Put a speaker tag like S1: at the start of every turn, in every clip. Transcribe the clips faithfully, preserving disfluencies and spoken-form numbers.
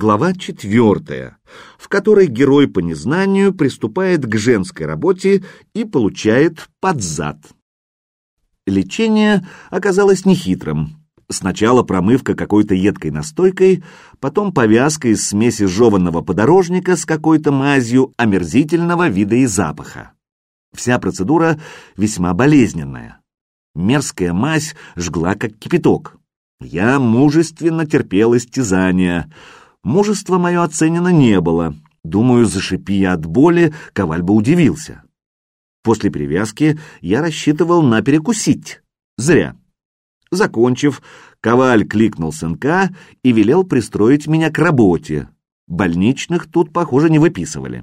S1: Глава четвертая, в которой герой по незнанию приступает к женской работе и получает под зад. Лечение оказалось нехитрым. Сначала промывка какой-то едкой настойкой, потом повязка из смеси жеванного подорожника с какой-то мазью омерзительного вида и запаха. Вся процедура весьма болезненная. Мерзкая мазь жгла, как кипяток. Я мужественно терпел истязания. Мужество мое оценено не было. Думаю, зашипи я от боли, Коваль бы удивился. После перевязки я рассчитывал на перекусить. Зря. Закончив, Коваль кликнул сынка и велел пристроить меня к работе. Больничных тут, похоже, не выписывали.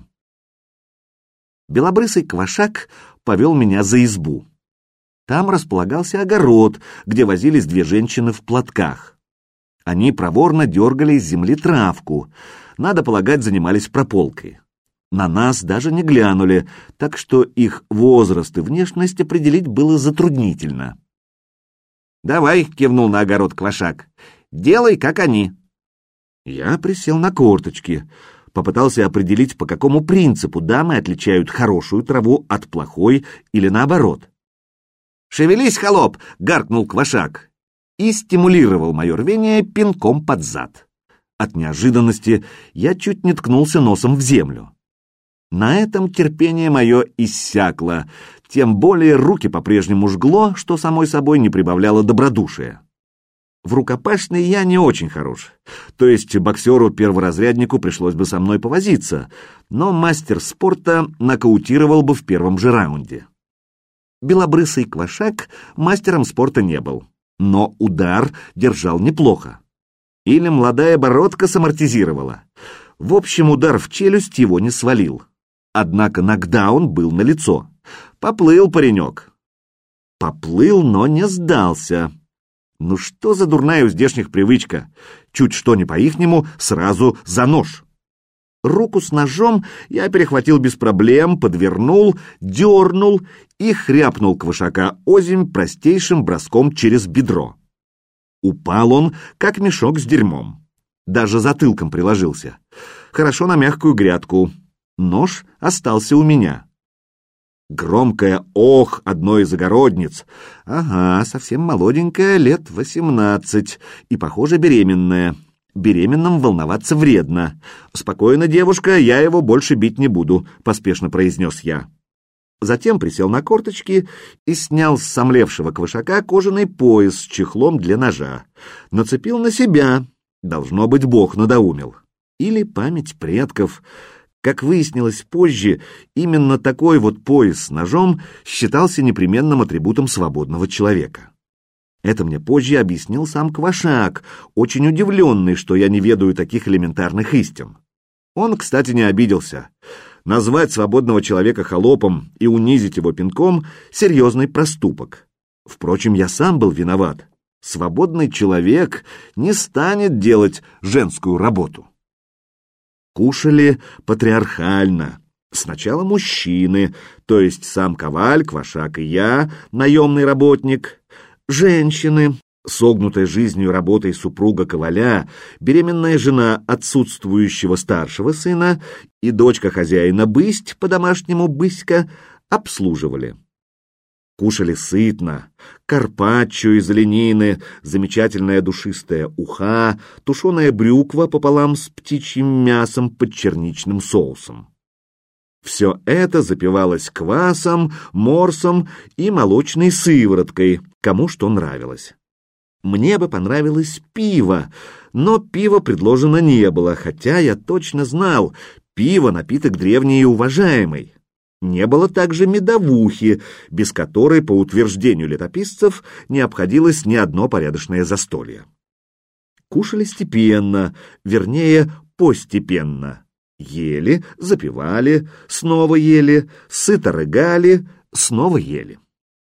S1: Белобрысый Квашак повел меня за избу. Там располагался огород, где возились две женщины в платках. Они проворно дергали из земли травку, надо полагать, занимались прополкой. На нас даже не глянули, так что их возраст и внешность определить было затруднительно. «Давай», — кивнул на огород Квашак, — «делай, как они». Я присел на корточки, попытался определить, по какому принципу дамы отличают хорошую траву от плохой или наоборот. «Шевелись, холоп!» — гаркнул Квашак и стимулировал мое рвение пинком под зад. От неожиданности я чуть не ткнулся носом в землю. На этом терпение мое иссякло, тем более руки по-прежнему жгло, что самой собой не прибавляло добродушия. В рукопашной я не очень хорош, то есть боксеру-перворазряднику пришлось бы со мной повозиться, но мастер спорта нокаутировал бы в первом же раунде. Белобрысый Квашак мастером спорта не был, но удар держал неплохо. Или молодая бородка самортизировала. В общем, удар в челюсть его не свалил. Однако нокдаун был налицо. Поплыл паренек. Поплыл, но не сдался. Ну что за дурная у здешних привычка? Чуть что не по-ихнему, сразу за нож. Руку с ножом я перехватил без проблем, подвернул, дернул и хряпнул Квашака озимь простейшим броском через бедро. Упал он, как мешок с дерьмом. Даже затылком приложился. Хорошо на мягкую грядку. Нож остался у меня. Громкое «ох» одной из огородниц. Ага, совсем молоденькая, лет восемнадцать, и, похоже, беременная. Беременным волноваться вредно. «Спокойно, девушка, я его больше бить не буду», — поспешно произнес я. Затем присел на корточки и снял с сомлевшего Квашака кожаный пояс с чехлом для ножа. Нацепил на себя. Должно быть, Бог надоумил. Или память предков. Как выяснилось позже, именно такой вот пояс с ножом считался непременным атрибутом свободного человека. Это мне позже объяснил сам Квашак, очень удивленный, что я не ведаю таких элементарных истин. Он, кстати, не обиделся. Назвать свободного человека холопом и унизить его пинком — серьезный проступок. Впрочем, я сам был виноват. Свободный человек не станет делать женскую работу. Кушали патриархально. Сначала мужчины, то есть сам Коваль, Квашак и я, наемный работник. Женщины, согнутая жизнью работой супруга Коваля, беременная жена отсутствующего старшего сына и дочка хозяина Бысть, по-домашнему Быська, обслуживали. Кушали сытно, карпаччо из оленины, замечательная душистая уха, тушеная брюква пополам с птичьим мясом под черничным соусом. Все это запивалось квасом, морсом и молочной сывороткой, кому что нравилось. Мне бы понравилось пиво, но пива предложено не было, хотя я точно знал, пиво — напиток древний и уважаемый. Не было также медовухи, без которой, по утверждению летописцев, не обходилось ни одно порядочное застолье. Кушали степенно, вернее, постепенно. Ели, запивали, снова ели, сыто рыгали, снова ели.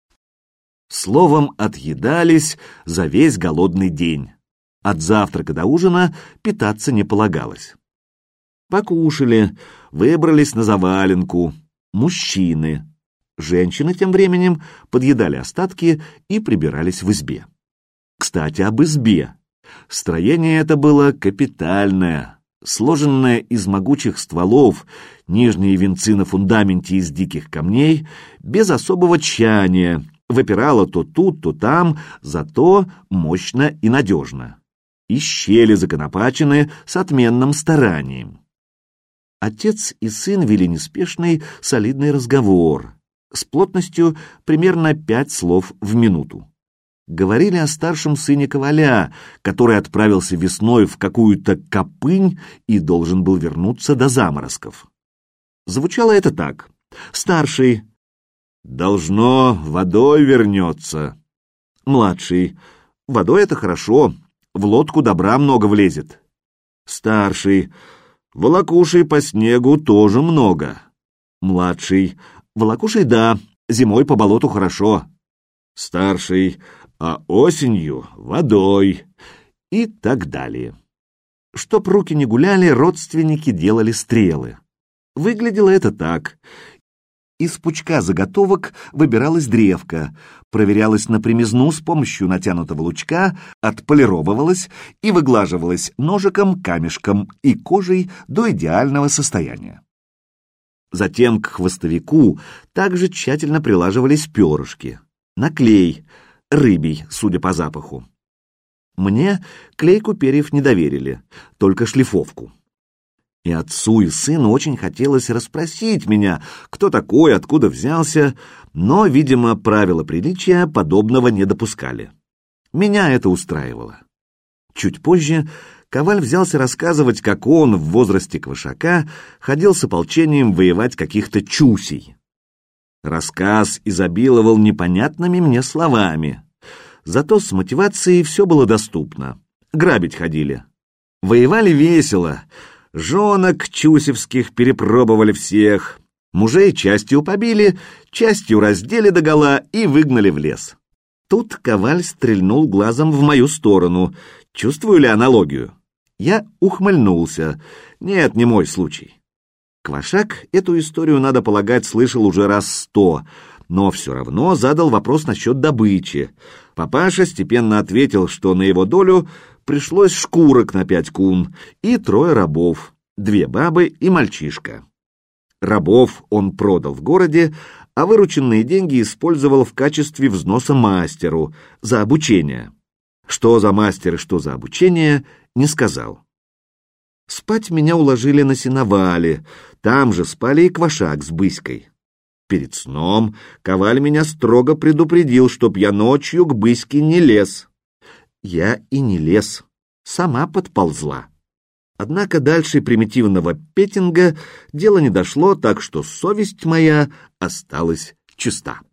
S1: Словом, отъедались за весь голодный день. От завтрака до ужина питаться не полагалось. Покушали, выбрались на заваленку. Мужчины. Женщины тем временем подъедали остатки и прибирались в избе. Кстати, об избе. Строение это было капитальное. сложенная из могучих стволов, нижние венцы на фундаменте из диких камней, без особого тщания, выпирала то тут, то там, зато мощно и надежно. И щели законопачены с отменным старанием. Отец и сын вели неспешный, солидный разговор с плотностью примерно пять слов в минуту. Говорили о старшем сыне Коваля, который отправился весной в какую-то Копынь и должен был вернуться до заморозков. Звучало это так. Старший: «Должно, водой вернется». Младший: «Водой это хорошо, в лодку добра много влезет». Старший: «Волокушей по снегу тоже много». Младший: «Волокушей да, зимой по болоту хорошо». Старший: «А осенью водой». И так далее. Чтоб руки не гуляли, родственники делали стрелы. Выглядело это так. Из пучка заготовок выбиралась древка, проверялась на примизну с помощью натянутого лучка, отполировывалась и выглаживалась ножиком, камешком и кожей до идеального состояния. Затем к хвостовику также тщательно прилаживались перышки. На клей, рыбий, судя по запаху. Мне клейку перьев не доверили, только шлифовку. И отцу, и сыну очень хотелось расспросить меня, кто такой, откуда взялся, но, видимо, правила приличия подобного не допускали. Меня это устраивало. Чуть позже Коваль взялся рассказывать, как он в возрасте квашака ходил с ополчением воевать каких-то чусей. Рассказ изобиловал непонятными мне словами. Зато с мотивацией все было доступно. Грабить ходили. Воевали весело. Жонок чусевских перепробовали всех. Мужей частью побили, частью раздели догола и выгнали в лес. Тут Коваль стрельнул глазом в мою сторону. Чувствую ли аналогию? Я ухмыльнулся. Нет, не мой случай. Квашак эту историю, надо полагать, слышал уже раз сто, но все равно задал вопрос насчет добычи. Папаша степенно ответил, что на его долю пришлось шкурок на пять кун и трое рабов, две бабы и мальчишка. Рабов он продал в городе, а вырученные деньги использовал в качестве взноса мастеру за обучение. Что за мастер и что за обучение, не сказал. Спать меня уложили на сеновале, там же спали и Квашак с Быськой. Перед сном Коваль меня строго предупредил, чтоб я ночью к Быське не лез. Я и не лез, сама подползла. Однако дальше примитивного петинга дело не дошло, так что совесть моя осталась чиста.